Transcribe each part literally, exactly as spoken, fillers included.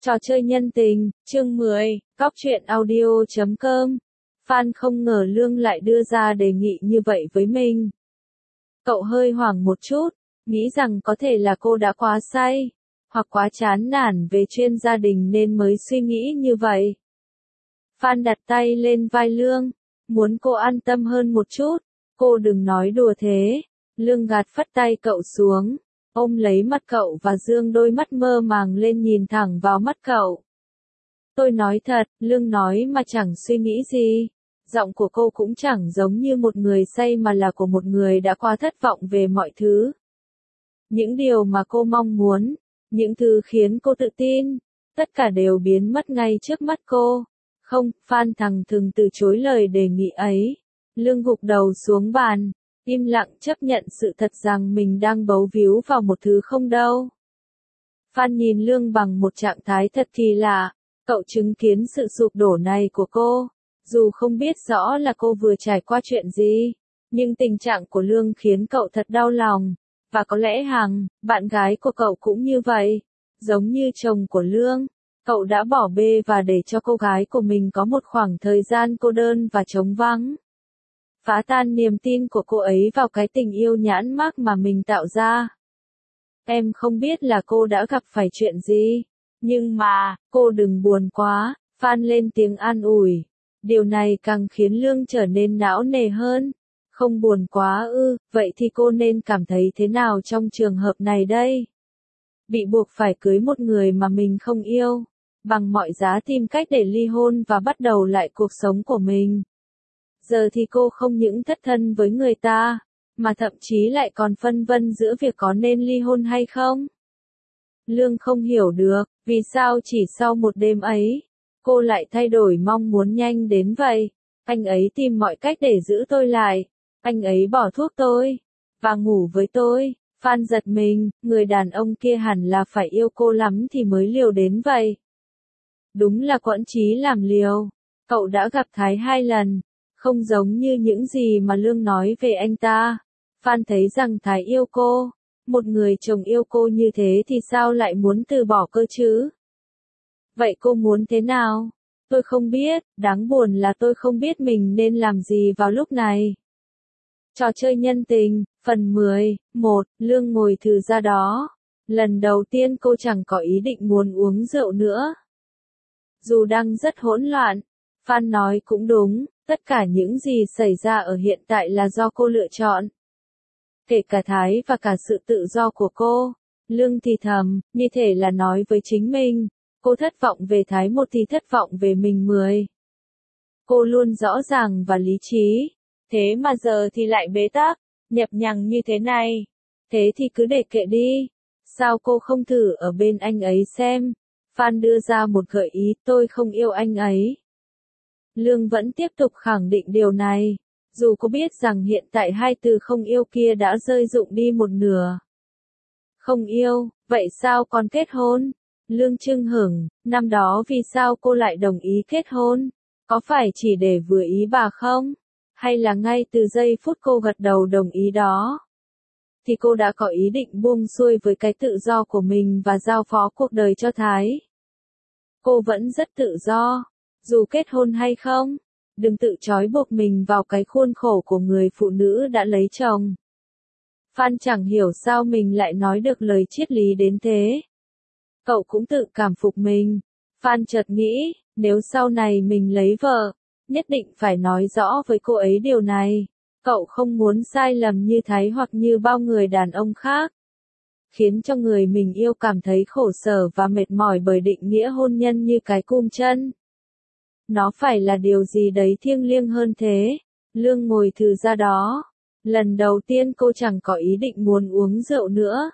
Trò chơi nhân tình, chương mười, Cóc truyện audio chấm com. Phan không ngờ Lương lại đưa ra đề nghị như vậy với mình. Cậu hơi hoảng một chút, nghĩ rằng có thể là cô đã quá say, hoặc quá chán nản về chuyện gia đình nên mới suy nghĩ như vậy. Phan đặt tay lên vai Lương, muốn cô an tâm hơn một chút. Cô đừng nói đùa thế. Lương gạt phất tay cậu xuống, ôm lấy mắt cậu và dương đôi mắt mơ màng lên nhìn thẳng vào mắt cậu. Tôi nói thật, Lương nói mà chẳng suy nghĩ gì. Giọng của cô cũng chẳng giống như một người say mà là của một người đã quá thất vọng về mọi thứ. Những điều mà cô mong muốn, những thứ khiến cô tự tin, tất cả đều biến mất ngay trước mắt cô. Không, Phan thẳng thừng từ chối lời đề nghị ấy. Lương gục đầu xuống bàn, im lặng chấp nhận sự thật rằng mình đang bấu víu vào một thứ không đâu. Phan nhìn Lương bằng một trạng thái thật kỳ lạ. Cậu chứng kiến sự sụp đổ này của cô. Dù không biết rõ là cô vừa trải qua chuyện gì, nhưng tình trạng của Lương khiến cậu thật đau lòng. Và có lẽ Hằng, bạn gái của cậu cũng như vậy. Giống như chồng của Lương, cậu đã bỏ bê và để cho cô gái của mình có một khoảng thời gian cô đơn và trống vắng. Phá tan niềm tin của cô ấy vào cái tình yêu nhãn mác mà mình tạo ra. Em không biết là cô đã gặp phải chuyện gì, nhưng mà, cô đừng buồn quá. Phan lên tiếng an ủi. Điều này càng khiến Lương trở nên não nề hơn. Không buồn quá ư, vậy thì cô nên cảm thấy thế nào trong trường hợp này đây? Bị buộc phải cưới một người mà mình không yêu, bằng mọi giá tìm cách để ly hôn và bắt đầu lại cuộc sống của mình. Giờ thì cô không những thất thân với người ta, mà thậm chí lại còn phân vân giữa việc có nên ly hôn hay không. Lương không hiểu được, vì sao chỉ sau một đêm ấy, cô lại thay đổi mong muốn nhanh đến vậy. Anh ấy tìm mọi cách để giữ tôi lại, anh ấy bỏ thuốc tôi, và ngủ với tôi. Phan giật mình, người đàn ông kia hẳn là phải yêu cô lắm thì mới liều đến vậy. Đúng là quẫn chí làm liều. Cậu đã gặp Thái hai lần, không giống như những gì mà Lương nói về anh ta. Phan thấy rằng Thái yêu cô, một người chồng yêu cô như thế thì sao lại muốn từ bỏ cơ chứ? Vậy cô muốn thế nào? Tôi không biết, đáng buồn là tôi không biết mình nên làm gì vào lúc này. Trò chơi nhân tình, phần mười, một, Lương ngồi thừ ra đó. Lần đầu tiên cô chẳng có ý định muốn uống rượu nữa. Dù đang rất hỗn loạn, Phan nói cũng đúng, tất cả những gì xảy ra ở hiện tại là do cô lựa chọn. Kể cả Thái và cả sự tự do của cô. Lương thì thầm, như thể là nói với chính mình. Cô thất vọng về Thái một thì thất vọng về mình mười. Cô luôn rõ ràng và lý trí. Thế mà giờ thì lại bế tắc, nhập nhằng như thế này. Thế thì cứ để kệ đi. Sao cô không thử ở bên anh ấy xem? Phan đưa ra một gợi ý, tôi không yêu anh ấy. Lương vẫn tiếp tục khẳng định điều này. Dù cô biết rằng hiện tại hai từ không yêu kia đã rơi rụng đi một nửa. Không yêu, vậy sao còn kết hôn? Lương chưng hửng, năm đó vì sao cô lại đồng ý kết hôn? Có phải chỉ để vừa ý bà không? Hay là ngay từ giây phút cô gật đầu đồng ý đó, thì cô đã có ý định buông xuôi với cái tự do của mình và giao phó cuộc đời cho Thái? Cô vẫn rất tự do, dù kết hôn hay không. Đừng tự trói buộc mình vào cái khuôn khổ của người phụ nữ đã lấy chồng. Phan chẳng hiểu sao mình lại nói được lời triết lý đến thế. Cậu cũng tự cảm phục mình. Phan chợt nghĩ, nếu sau này mình lấy vợ, nhất định phải nói rõ với cô ấy điều này. Cậu không muốn sai lầm như Thái hoặc như bao người đàn ông khác, khiến cho người mình yêu cảm thấy khổ sở và mệt mỏi bởi định nghĩa hôn nhân như cái cùm chân. Nó phải là điều gì đấy thiêng liêng hơn thế. Lương ngồi thừ ra đó. Lần đầu tiên cô chẳng có ý định muốn uống rượu nữa.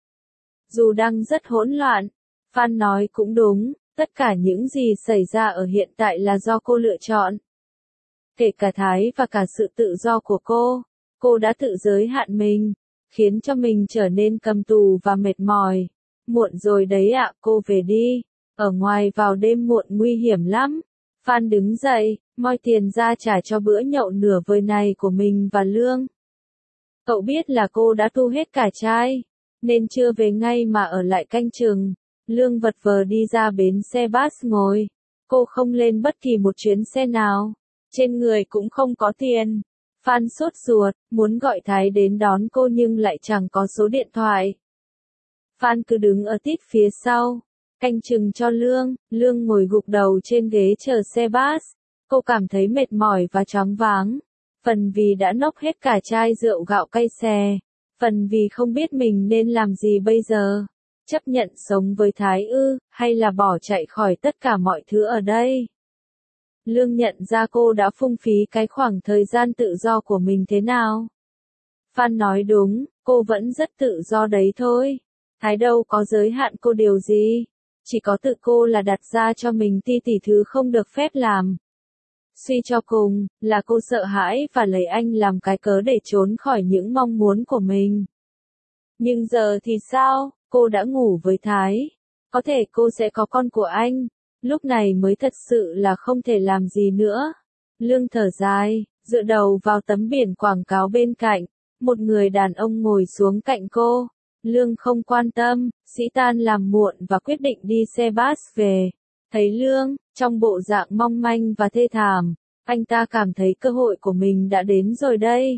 Dù đang rất hỗn loạn, Phan nói cũng đúng, tất cả những gì xảy ra ở hiện tại là do cô lựa chọn. Kể cả Thái và cả sự tự do của cô, cô đã tự giới hạn mình, khiến cho mình trở nên cầm tù và mệt mỏi. Muộn rồi đấy ạ, cô về đi. Ở ngoài vào đêm muộn nguy hiểm lắm. Phan đứng dậy, moi tiền ra trả cho bữa nhậu nửa vời này của mình và Lương. Cậu biết là cô đã tu hết cả chai, nên chưa về ngay mà ở lại canh chừng. Lương vật vờ đi ra bến xe bus ngồi. Cô không lên bất kỳ một chuyến xe nào. Trên người cũng không có tiền. Phan sốt ruột, muốn gọi Thái đến đón cô nhưng lại chẳng có số điện thoại. Phan cứ đứng ở tít phía sau, canh chừng cho Lương. Lương ngồi gục đầu trên ghế chờ xe bus. Cô cảm thấy mệt mỏi và choáng váng. Phần vì đã nốc hết cả chai rượu gạo cay xè. Phần vì không biết mình nên làm gì bây giờ. Chấp nhận sống với Thái ư, hay là bỏ chạy khỏi tất cả mọi thứ ở đây. Lương nhận ra cô đã phung phí cái khoảng thời gian tự do của mình thế nào. Phan nói đúng, cô vẫn rất tự do đấy thôi. Thái đâu có giới hạn cô điều gì. Chỉ có tự cô là đặt ra cho mình ti tỷ thứ không được phép làm. Suy cho cùng, là cô sợ hãi và lấy anh làm cái cớ để trốn khỏi những mong muốn của mình. Nhưng giờ thì sao, cô đã ngủ với Thái. Có thể cô sẽ có con của anh. Lúc này mới thật sự là không thể làm gì nữa. Lương thở dài, dựa đầu vào tấm biển quảng cáo bên cạnh. Một người đàn ông ngồi xuống cạnh cô. Lương không quan tâm, sĩ tan làm muộn và quyết định đi xe bus về. Thấy Lương, trong bộ dạng mong manh và thê thảm, anh ta cảm thấy cơ hội của mình đã đến rồi đây.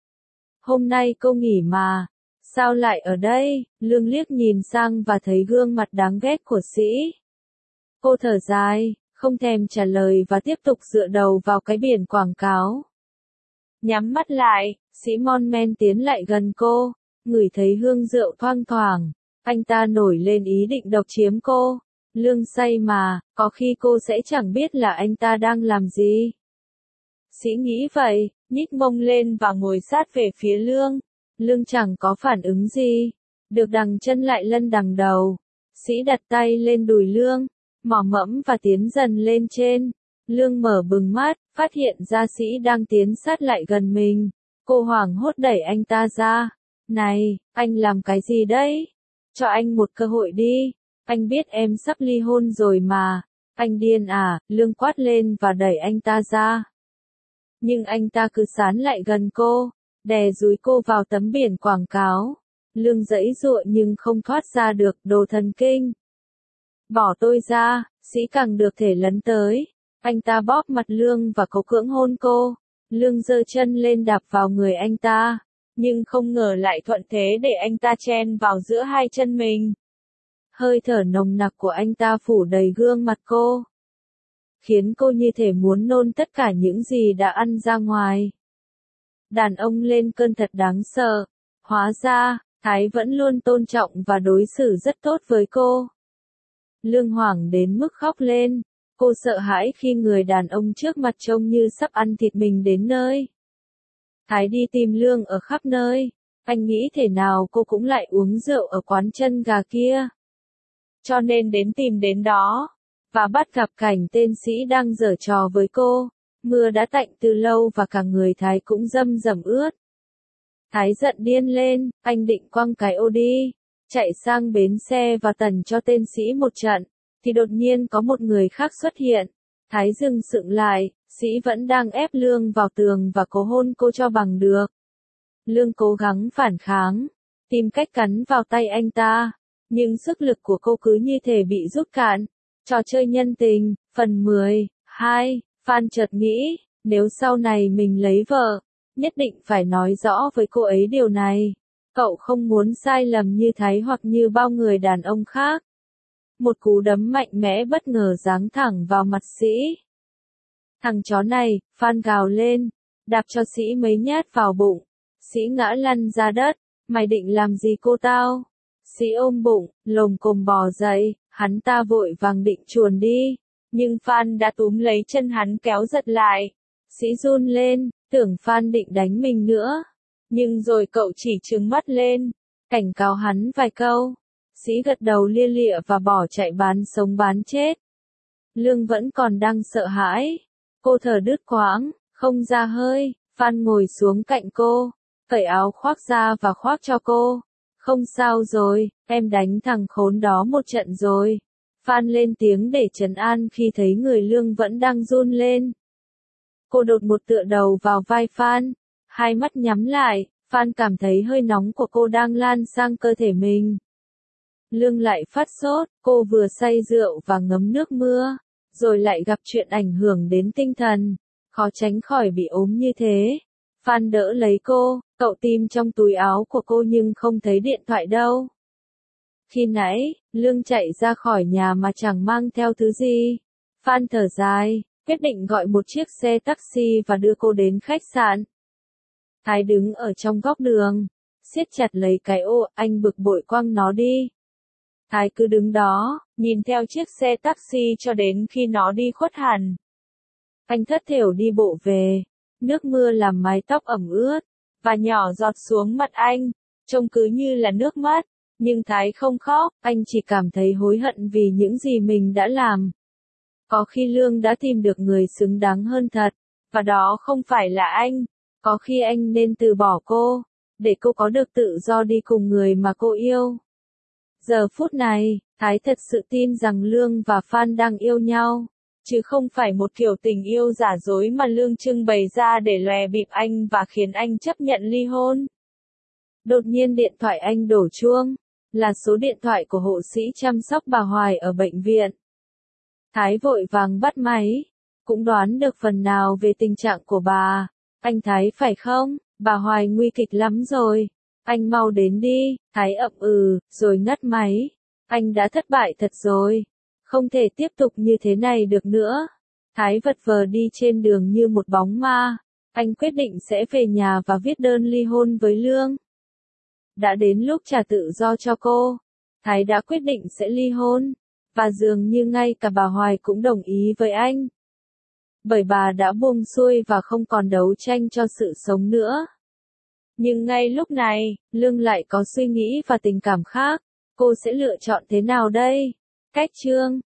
Hôm nay cô nghỉ mà, sao lại ở đây? Lương liếc nhìn sang và thấy gương mặt đáng ghét của Sĩ. Cô thở dài, không thèm trả lời và tiếp tục dựa đầu vào cái biển quảng cáo. Nhắm mắt lại, Sĩ mon men tiến lại gần cô, ngửi thấy hương rượu thoang thoảng, anh ta nổi lên ý định độc chiếm cô. Lương say mà, có khi cô sẽ chẳng biết là anh ta đang làm gì. Sĩ nghĩ vậy, nhích mông lên và ngồi sát về phía Lương. Lương chẳng có phản ứng gì. Được đằng chân lại lân đằng đầu. Sĩ đặt tay lên đùi Lương, mò mẫm và tiến dần lên trên. Lương mở bừng mắt, phát hiện ra Sĩ đang tiến sát lại gần mình. Cô hoảng hốt đẩy anh ta ra. Này, anh làm cái gì đấy? Cho anh một cơ hội đi. Anh biết em sắp ly hôn rồi mà. Anh điên à, Lương quát lên và đẩy anh ta ra. Nhưng anh ta cứ sán lại gần cô, đè dúi cô vào tấm biển quảng cáo. Lương giãy giụa nhưng không thoát ra được, đồ thần kinh. Bỏ tôi ra, Sĩ càng được thể lấn tới. Anh ta bóp mặt Lương và cố cưỡng hôn cô. Lương giơ chân lên đạp vào người anh ta, nhưng không ngờ lại thuận thế để anh ta chen vào giữa hai chân mình. Hơi thở nồng nặc của anh ta phủ đầy gương mặt cô, khiến cô như thể muốn nôn tất cả những gì đã ăn ra ngoài. Đàn ông lên cơn thật đáng sợ. Hóa ra, Thái vẫn luôn tôn trọng và đối xử rất tốt với cô. Lương hoảng đến mức khóc lên. Cô sợ hãi khi người đàn ông trước mặt trông như sắp ăn thịt mình đến nơi. Thái đi tìm Lương ở khắp nơi. Anh nghĩ thể nào cô cũng lại uống rượu ở quán chân gà kia. Cho nên đến tìm đến đó. Và bắt gặp cảnh tên Sĩ đang giở trò với cô. Mưa đã tạnh từ lâu và cả người Thái cũng râm rẩm ướt. Thái giận điên lên, anh định quăng cái ô đi, chạy sang bến xe và tần cho tên Sĩ một trận, thì đột nhiên có một người khác xuất hiện. Thái dừng sững lại, Sĩ vẫn đang ép Lương vào tường và cố hôn cô cho bằng được. Lương cố gắng phản kháng, tìm cách cắn vào tay anh ta, nhưng sức lực của cô cứ như thể bị rút cạn. Trò chơi nhân tình, phần mười hai, Phan chợt nghĩ, nếu sau này mình lấy vợ, nhất định phải nói rõ với cô ấy điều này. Cậu không muốn sai lầm như Thái hoặc như bao người đàn ông khác. Một cú đấm mạnh mẽ bất ngờ giáng thẳng vào mặt Sĩ. Thằng chó này, Phan gào lên, đạp cho Sĩ mấy nhát vào bụng. Sĩ ngã lăn ra đất, mày định làm gì cô tao? Sĩ ôm bụng, lồm cồm bò dậy, hắn ta vội vàng định chuồn đi. Nhưng Phan đã túm lấy chân hắn kéo giật lại. Sĩ run lên, tưởng Phan định đánh mình nữa. Nhưng rồi cậu chỉ trừng mắt lên, cảnh cáo hắn vài câu. Sĩ gật đầu lia lịa và bỏ chạy bán sống bán chết. Lương vẫn còn đang sợ hãi. Cô thở đứt quãng, không ra hơi. Phan ngồi xuống cạnh cô, cởi áo khoác ra và khoác cho cô. Không sao rồi, em đánh thằng khốn đó một trận rồi. Phan lên tiếng để trấn an khi thấy người Lương vẫn đang run lên. Cô đột một tựa đầu vào vai Phan, hai mắt nhắm lại. Phan cảm thấy hơi nóng của cô đang lan sang cơ thể mình. Lương lại phát sốt, cô vừa say rượu và ngấm nước mưa, rồi lại gặp chuyện ảnh hưởng đến tinh thần, khó tránh khỏi bị ốm như thế. Phan đỡ lấy cô, cậu tìm trong túi áo của cô nhưng không thấy điện thoại đâu. Khi nãy, Lương chạy ra khỏi nhà mà chẳng mang theo thứ gì. Phan thở dài, quyết định gọi một chiếc xe taxi và đưa cô đến khách sạn. Thái đứng ở trong góc đường, siết chặt lấy cái ô, anh bực bội quăng nó đi. Thái cứ đứng đó, nhìn theo chiếc xe taxi cho đến khi nó đi khuất hẳn. Anh thất thểu đi bộ về, nước mưa làm mái tóc ẩm ướt, và nhỏ giọt xuống mặt anh, trông cứ như là nước mắt. Nhưng Thái không khóc, anh chỉ cảm thấy hối hận vì những gì mình đã làm. Có khi Lương đã tìm được người xứng đáng hơn thật, và đó không phải là anh. Có khi anh nên từ bỏ cô, để cô có được tự do đi cùng người mà cô yêu. Giờ phút này, Thái thật sự tin rằng Lương và Phan đang yêu nhau, chứ không phải một kiểu tình yêu giả dối mà Lương trưng bày ra để lòe bịp anh và khiến anh chấp nhận ly hôn. Đột nhiên điện thoại anh đổ chuông, là số điện thoại của hộ sĩ chăm sóc bà Hoài ở bệnh viện. Thái vội vàng bắt máy, cũng đoán được phần nào về tình trạng của bà. Anh Thái phải không? Bà Hoài nguy kịch lắm rồi. Anh mau đến đi. Thái ậm ừ, rồi ngắt máy. Anh đã thất bại thật rồi. Không thể tiếp tục như thế này được nữa. Thái vật vờ đi trên đường như một bóng ma. Anh quyết định sẽ về nhà và viết đơn ly hôn với Lương. Đã đến lúc trả tự do cho cô. Thái đã quyết định sẽ ly hôn. Và dường như ngay cả bà Hoài cũng đồng ý với anh. Bởi bà đã buông xuôi và không còn đấu tranh cho sự sống nữa. Nhưng ngay lúc này, Lương lại có suy nghĩ và tình cảm khác. Cô sẽ lựa chọn thế nào đây? Cách chương